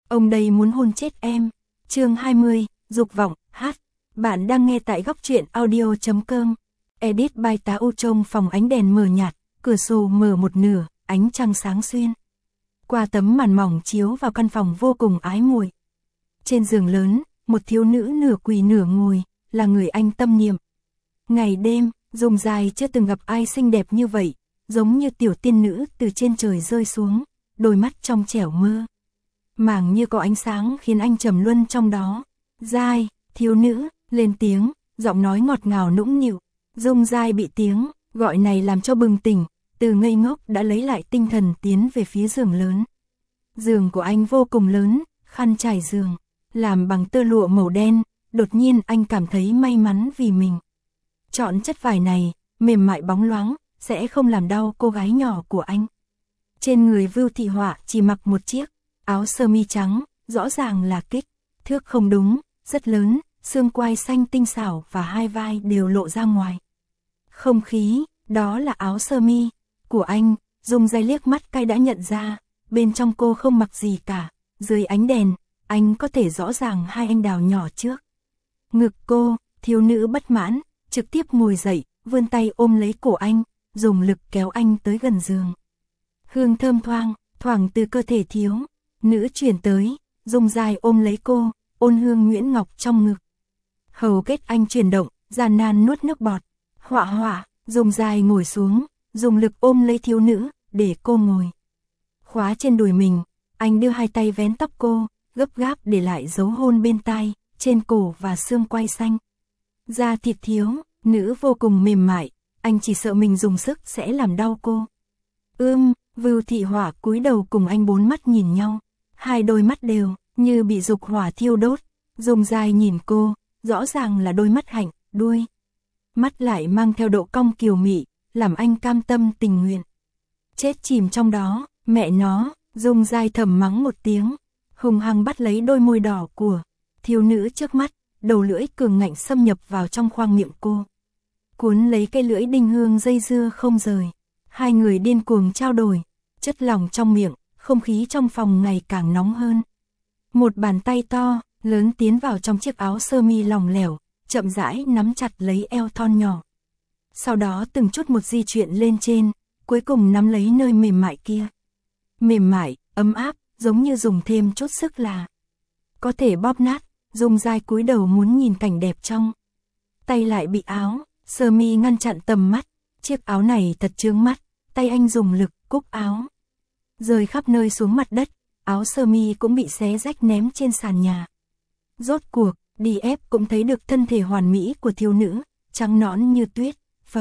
Ông đây muốn hôn chết em. Chương 20, dục vọng, hát. Bạn đang nghe tại góc truyện audio.com. Edit by Tá U. Trong phòng ánh đèn mờ nhạt, cửa sổ mở một nửa, ánh trăng sáng xuyên. Qua tấm màn mỏng chiếu vào căn phòng vô cùng ái muội. Trên giường lớn, một thiếu nữ nửa quỳ nửa ngồi, là người anh tâm niệm. Ngày đêm, Dung Dài chưa từng gặp ai xinh đẹp như vậy, giống như tiểu tiên nữ từ trên trời rơi xuống, đôi mắt trong trẻo mơ màng như có ánh sáng khiến anh trầm luân trong đó. Giai, thiếu nữ, lên tiếng, giọng nói ngọt ngào nũng nịu. Dung Giai bị tiếng gọi này làm cho bừng tỉnh, từ ngây ngốc đã lấy lại tinh thần tiến về phía giường lớn. Giường của anh vô cùng lớn, khăn trải giường làm bằng tơ lụa màu đen, đột nhiên anh cảm thấy may mắn vì mình chọn chất vải này, mềm mại bóng loáng, sẽ không làm đau cô gái nhỏ của anh. Trên người Vưu Thị Họa chỉ mặc một chiếc áo sơ mi trắng, rõ ràng là kích thước không đúng, rất lớn, xương quai xanh tinh xảo và hai vai đều lộ ra ngoài. Không khí, đó là áo sơ mi của anh. Dung Giai liếc mắt cay đã nhận ra, bên trong cô không mặc gì cả. Dưới ánh đèn, anh có thể rõ ràng hai anh đào nhỏ trước ngực cô. Thiếu nữ bất mãn, trực tiếp ngồi dậy, vươn tay ôm lấy cổ anh, dùng lực kéo anh tới gần giường. Hương thơm thoảng từ cơ thể thiếu nữ chuyển tới. Dung Giai ôm lấy cô, ôn hương nhuyễn ngọc trong ngực. Hầu kết anh chuyển động, gian nan nuốt nước bọt. Họa, Dung Giai ngồi xuống, dùng lực ôm lấy thiếu nữ, để cô ngồi khóa trên đùi mình. Anh đưa hai tay vén tóc cô, gấp gáp để lại dấu hôn bên tai, trên cổ và xương quai xanh. Da thịt thiếu nữ vô cùng mềm mại, anh chỉ sợ mình dùng sức sẽ làm đau cô. Vưu Thị Họa cúi đầu cùng anh bốn mắt nhìn nhau, hai đôi mắt đều như bị dục hỏa thiêu đốt. Dung Giai nhìn cô, rõ ràng là đôi mắt hạnh, đuôi mắt lại mang theo độ cong kiều mị, làm anh cam tâm tình nguyện chết chìm trong đó. Mẹ nó, Dung Giai thầm mắng một tiếng, hung hăng bắt lấy đôi môi đỏ của thiếu nữ trước mắt, đầu lưỡi cường ngạnh xâm nhập vào trong khoang miệng cô, cuốn lấy cây lưỡi đinh hương dây dưa không rời. Hai người điên cuồng trao đổi chất lỏng trong miệng, không khí trong phòng ngày càng nóng hơn. Một bàn tay to, lớn tiến vào trong chiếc áo sơ mi lỏng lẻo, chậm rãi nắm chặt lấy eo thon nhỏ. Sau đó từng chút một di chuyển lên trên, cuối cùng nắm lấy nơi mềm mại kia. Mềm mại, ấm áp, giống như dùng thêm chút sức là có thể bóp nát. Dung Giai cúi đầu muốn nhìn cảnh đẹp trong tay, lại bị áo sơ mi ngăn chặn tầm mắt. Chiếc áo này thật chướng mắt, tay anh dùng lực cúc áo rơi khắp nơi xuống mặt đất, áo sơ mi cũng bị xé rách ném trên sàn nhà. Rốt cuộc, đi ép cũng thấy được thân thể hoàn mỹ của thiếu nữ, trắng nõn như tuyết,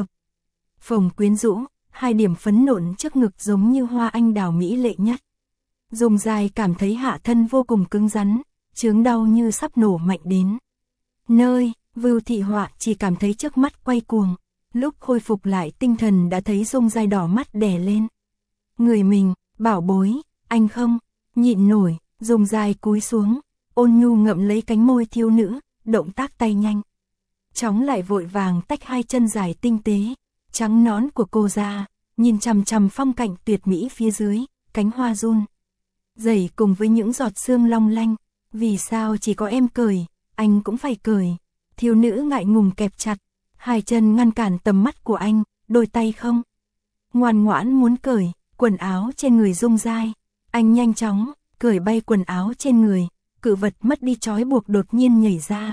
phồng quyến rũ, hai điểm phấn nộn trước ngực giống như hoa anh đào mỹ lệ nhất. Dung Giai cảm thấy hạ thân vô cùng cứng rắn, chướng đau như sắp nổ mạnh đến nơi. Vưu Thị Họa chỉ cảm thấy trước mắt quay cuồng, lúc khôi phục lại tinh thần đã thấy Dung Giai đỏ mắt đè lên người mình. Bảo bối, anh không nhịn nổi. Dung Giai cúi xuống, ôn nhu ngậm lấy cánh môi thiếu nữ, động tác tay nhanh chóng lại vội vàng tách hai chân dài tinh tế trắng nõn của cô ra, nhìn chằm chằm phong cảnh tuyệt mỹ phía dưới. Cánh hoa run rẩy cùng với những giọt sương long lanh. Vì sao chỉ có em cười, anh cũng phải cười? Thiếu nữ ngại ngùng kẹp chặt hai chân ngăn cản tầm mắt của anh, đôi tay không ngoan ngoãn muốn cởi quần áo trên người Dung Giai. Anh nhanh chóng cởi bay quần áo trên người, cự vật mất đi trói buộc đột nhiên nhảy ra.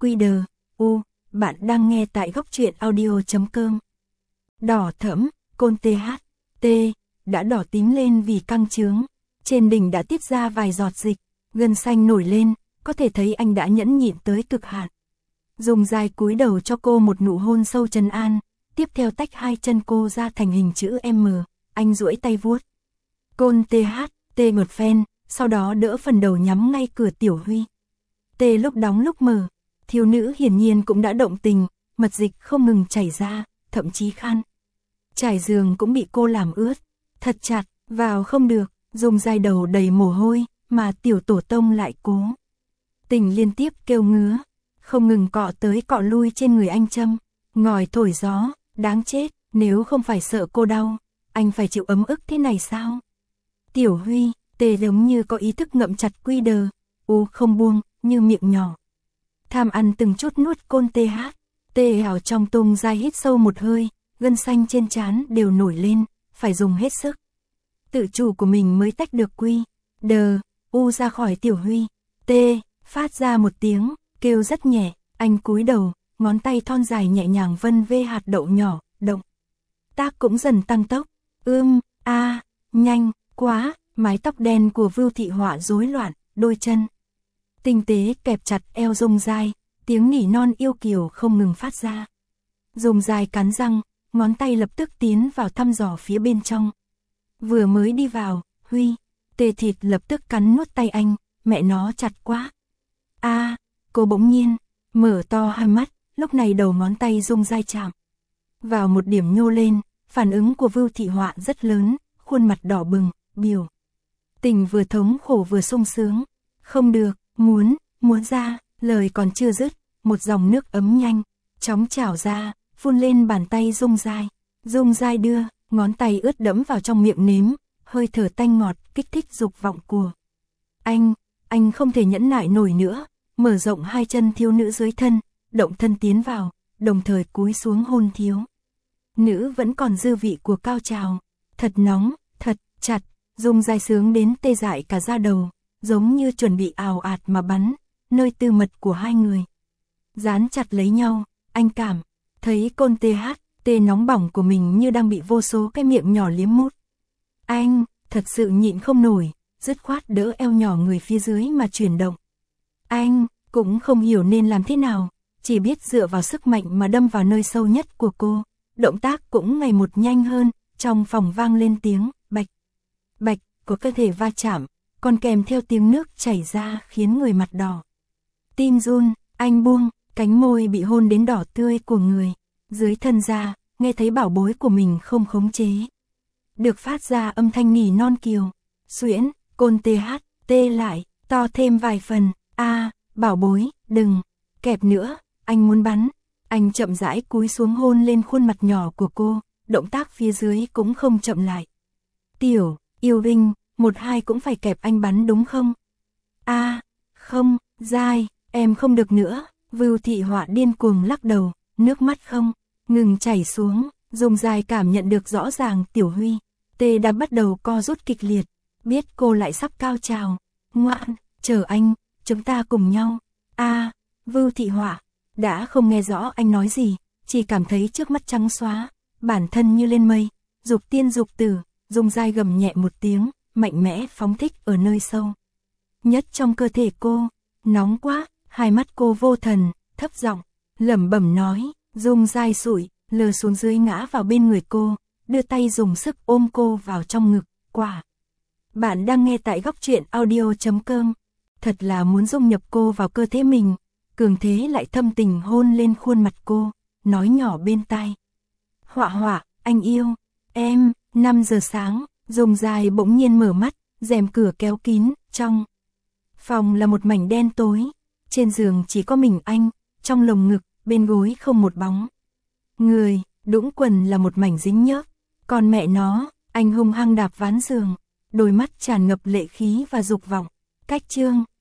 Bạn đang nghe tại góc truyện audio.com. Đỏ thẫm, côn THT đã đỏ tím lên vì căng trướng, trên đỉnh đã tiết ra vài giọt dịch, gân xanh nổi lên, có thể thấy anh đã nhẫn nhịn tới cực hạn. Dung Giai cúi đầu cho cô một nụ hôn sâu trấn an, tiếp theo tách hai chân cô ra thành hình chữ M. Anh duỗi tay vuốt côn THT một phen, sau đó đỡ phần đầu nhắm ngay cửa Tiểu Huy. Lúc đóng lúc mở, thiếu nữ hiển nhiên cũng đã động tình, mật dịch không ngừng chảy ra, thậm chí khăn trải giường cũng bị cô làm ướt. Thật chặt, vào không được. Dung Giai đầu đầy mồ hôi, mà tiểu tổ tông lại cố tình liên tiếp kêu ngứa, không ngừng cọ tới cọ lui trên người anh châm ngòi thổi gió. Đáng chết, nếu không phải sợ cô đau, anh phải chịu ấm ức thế này sao? Tiểu Huy, Tê giống như có ý thức ngậm chặt quy đờ, u không buông, như miệng nhỏ. Tham ăn từng chút nuốt côn tê hát. Tê ảo trong tung dai hít sâu một hơi, gân xanh trên trán đều nổi lên, phải dùng hết sức. Tự chủ của mình mới tách được quy, đờ, u ra khỏi Tiểu Huy. Tê, phát ra một tiếng, kêu rất nhẹ, anh cúi đầu, ngón tay thon dài nhẹ nhàng vân vê hạt đậu nhỏ, động tác cũng dần tăng tốc. Nhanh, quá, mái tóc đen của Vưu Thị Họa rối loạn, đôi chân tinh tế kẹp chặt eo Dung Dai, tiếng nỉ non yêu kiều không ngừng phát ra. Dung Dai cắn răng, ngón tay lập tức tiến vào thăm dò phía bên trong. Vừa mới đi vào, Huy, Tê thịt lập tức cắn nuốt tay anh, mẹ nó chặt quá. Cô bỗng nhiên mở to hai mắt, lúc này đầu ngón tay Dung Dai chạm vào một điểm nhô lên, phản ứng của Vưu Thị Họa rất lớn, khuôn mặt đỏ bừng, biểu tình vừa thống khổ vừa sung sướng. Không được, muốn ra, lời còn chưa dứt, một dòng nước ấm nhanh chóng trào ra, phun lên bàn tay Dung Dai. Dung Dai đưa ngón tay ướt đẫm vào trong miệng nếm, hơi thở tanh ngọt kích thích dục vọng của anh không thể nhẫn nại nổi nữa, mở rộng hai chân thiếu nữ dưới thân, động thân tiến vào, đồng thời cúi xuống hôn thiếu nữ vẫn còn dư vị của cao trào. Thật nóng, thật chặt, Dung Dai sướng đến tê dại cả da đầu, giống như chuẩn bị ào ạt mà bắn, nơi tư mật của hai người dán chặt lấy nhau. Anh cảm thấy côn tê nóng bỏng của mình như đang bị vô số cái miệng nhỏ liếm mút. Anh thật sự nhịn không nổi, dứt khoát đỡ eo nhỏ người phía dưới mà chuyển động. Anh cũng không hiểu nên làm thế nào, chỉ biết dựa vào sức mạnh mà đâm vào nơi sâu nhất của cô. Động tác cũng ngày một nhanh hơn, trong phòng vang lên tiếng bạch bạch của cơ thể va chạm, còn kèm theo tiếng nước chảy ra khiến người mặt đỏ tim run. Anh buông cánh môi bị hôn đến đỏ tươi của người dưới thân ra, nghe thấy bảo bối của mình không khống chế được phát ra âm thanh nỉ non kiều xuyễn. Côn tê lại to thêm vài phần. Bảo bối, đừng kẹp nữa, anh muốn bắn. Anh chậm rãi cúi xuống hôn lên khuôn mặt nhỏ của cô, động tác phía dưới cũng không chậm lại. Tiểu yêu Vinh, 1-2 cũng phải kẹp anh bắn đúng không? Không, Dai, em không được nữa. Vưu Thị Họa điên cuồng lắc đầu, nước mắt không ngừng chảy xuống. Dung Dai cảm nhận được rõ ràng Tiểu Huy Tê đã bắt đầu co rút kịch liệt, biết cô lại sắp cao trào. Ngoan, chờ anh, chúng ta cùng nhau. Vưu Thị Họa đã không nghe rõ anh nói gì, chỉ cảm thấy trước mắt trắng xóa, bản thân như lên mây, dục tiên dục tử. Dung Dai gầm nhẹ một tiếng, mạnh mẽ phóng thích ở nơi sâu nhất trong cơ thể cô. Nóng quá, hai mắt cô vô thần, thấp giọng lẩm bẩm nói. Dung Dai sụi lờ xuống dưới ngã vào bên người cô, đưa tay dùng sức ôm cô vào trong ngực. Bạn đang nghe tại Góc Truyện Audio.com. Thật là muốn dung nhập cô vào cơ thể mình. Cường thế lại thâm tình hôn lên khuôn mặt cô, nói nhỏ bên tai. Họa, anh yêu em. 5 giờ sáng, Dung Dai bỗng nhiên mở mắt, rèm cửa kéo kín, trong phòng là một mảnh đen tối. Trên giường chỉ có mình anh, trong lồng ngực, bên gối không một bóng người, đũng quần là một mảnh dính nhớp. Còn mẹ nó, anh hung hăng đạp ván giường, đôi mắt tràn ngập lệ khí và dục vọng. Cách chương